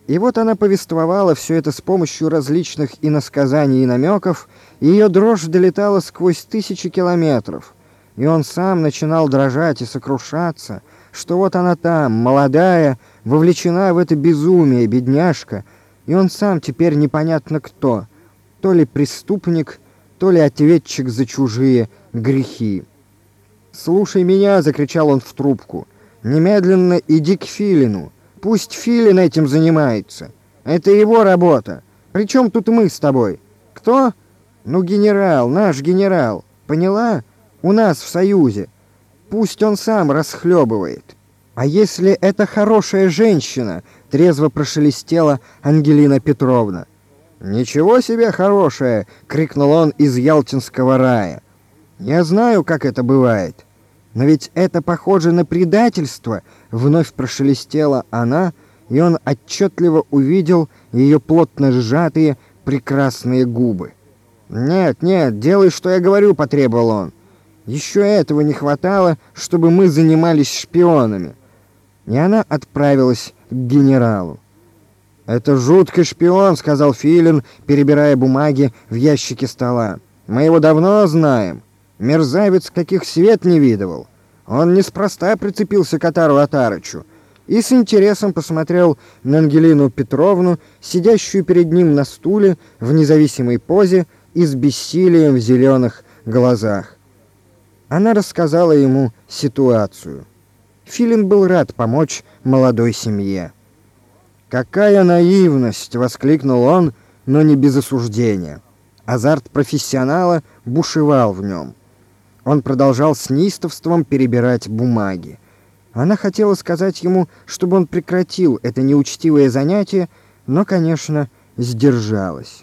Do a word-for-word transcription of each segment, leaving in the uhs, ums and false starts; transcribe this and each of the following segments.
И вот она повествовала все это с помощью различных иносказаний и намеков, и ее дрожь долетала сквозь тысячи километров. И он сам начинал дрожать и сокрушаться, что вот она там, молодая, вовлечена в это безумие, бедняжка, и он сам теперь непонятно кто, то ли преступник, то ли ответчик за чужие грехи. «Слушай меня!» — закричал он в трубку. «Немедленно иди к Филину. Пусть Филин этим занимается. Это его работа. Причем тут мы с тобой? Кто? Ну, генерал, наш генерал. Поняла? У нас в Союзе. Пусть он сам расхлебывает. А если это хорошая женщина?» — трезво прошелестела Ангелина Петровна. «Ничего себе хорошая!» — крикнул он из ялтинского рая. «Я знаю, как это бывает. Но ведь это похоже на предательство!» — вновь прошелестела она, и он отчетливо увидел ее плотно сжатые прекрасные губы. «Нет, нет, делай, что я говорю», — потребовал он. «Еще этого не хватало, чтобы мы занимались шпионами». И она отправилась к генералу. «Это жуткий шпион», — сказал Филин, перебирая бумаги в ящике стола. «Мы его давно знаем. Мерзавец, каких свет не видывал. Он неспроста прицепился к Атару Атарычу». И с интересом посмотрел на Ангелину Петровну, сидящую перед ним на стуле в независимой позе и с бессилием в зеленых глазах. Она рассказала ему ситуацию. Филин был рад помочь молодой семье. «Какая наивность!» — воскликнул он, но не без осуждения. Азарт профессионала бушевал в нем. Он продолжал с неистовством перебирать бумаги. Она хотела сказать ему, чтобы он прекратил это неучтивое занятие, но, конечно, сдержалась.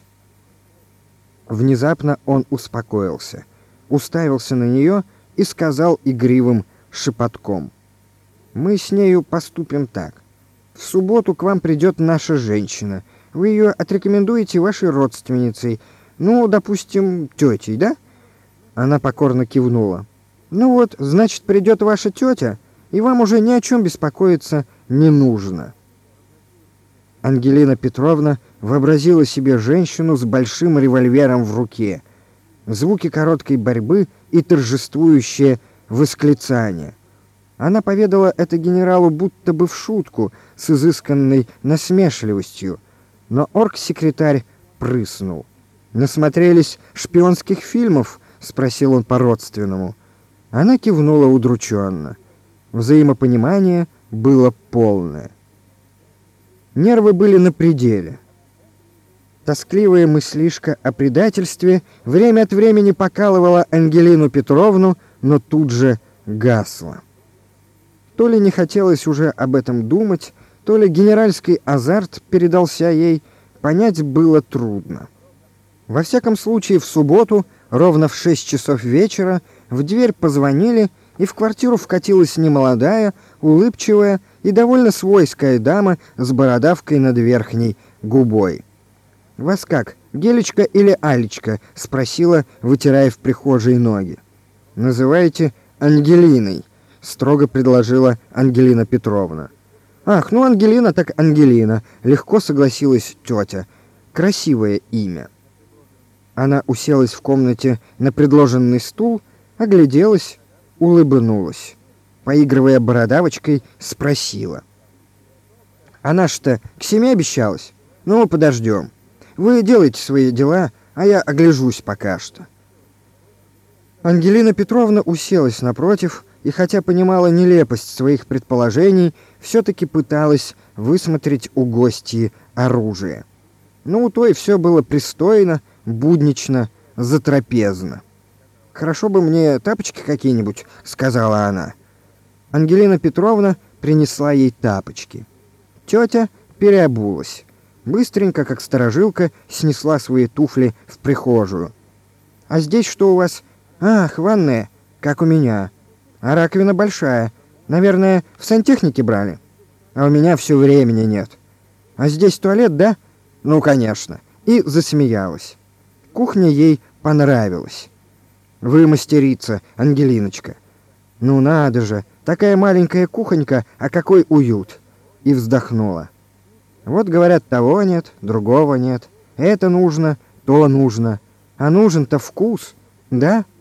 Внезапно он успокоился, уставился на нее и сказал игривым шепотком: «Мы с нею поступим так. В субботу к вам придет наша женщина. Вы ее отрекомендуете вашей родственницей, ну, допустим, тетей, да?» Она покорно кивнула. «Ну вот, значит, придет ваша тетя, и вам уже ни о чем беспокоиться не нужно». Ангелина Петровна вообразила себе женщину с большим револьвером в руке. Звуки короткой борьбы и торжествующее восклицание. Она поведала это генералу будто бы в шутку, с изысканной насмешливостью, но оргсекретарь прыснул. «Насмотрелись шпионских фильмов?» — спросил он по-родственному. Она кивнула удрученно. Взаимопонимание было полное. Нервы были на пределе. Тоскливая мыслишка о предательстве время от времени покалывала Ангелину Петровну, но тут же гасла. То ли не хотелось уже об этом думать, то ли генеральский азарт передался ей, понять было трудно. Во всяком случае, в субботу, ровно в шесть часов вечера, в дверь позвонили, и в квартиру вкатилась немолодая, улыбчивая и довольно свойская дама с бородавкой над верхней губой. «Вас как, Гелечка или Алечка?» — спросила, вытирая в прихожей ноги. «Называйте Ангелиной», — строго предложила Ангелина Петровна. «Ах, ну Ангелина так Ангелина», — легко согласилась тетя. «Красивое имя». Она уселась в комнате на предложенный стул, огляделась, улыбнулась. Поигрывая бородавочкой, спросила: «Она что, к семи обещалась? Ну, подождем. Вы делайте свои дела, а я огляжусь пока что». Ангелина Петровна уселась напротив и, хотя понимала нелепость своих предположений, все-таки пыталась высмотреть у гостьи оружие. Но у той все было пристойно, буднично, затрапезно. «Хорошо бы мне тапочки какие-нибудь», — сказала она. Ангелина Петровна принесла ей тапочки. Тетя переобулась. Быстренько, как сторожилка, снесла свои туфли в прихожую. «А здесь что у вас?» «Ах, ванная, как у меня. А раковина большая. Наверное, в сантехнике брали. А у меня все времени нет. А здесь туалет, да? Ну, конечно». И засмеялась. Кухня ей понравилась. «Вы мастерица, Ангелиночка. Ну надо же, такая маленькая кухонька, а какой уют!» И вздохнула. Вот говорят, того нет, другого нет. Это нужно, то нужно. А нужен-то вкус, да?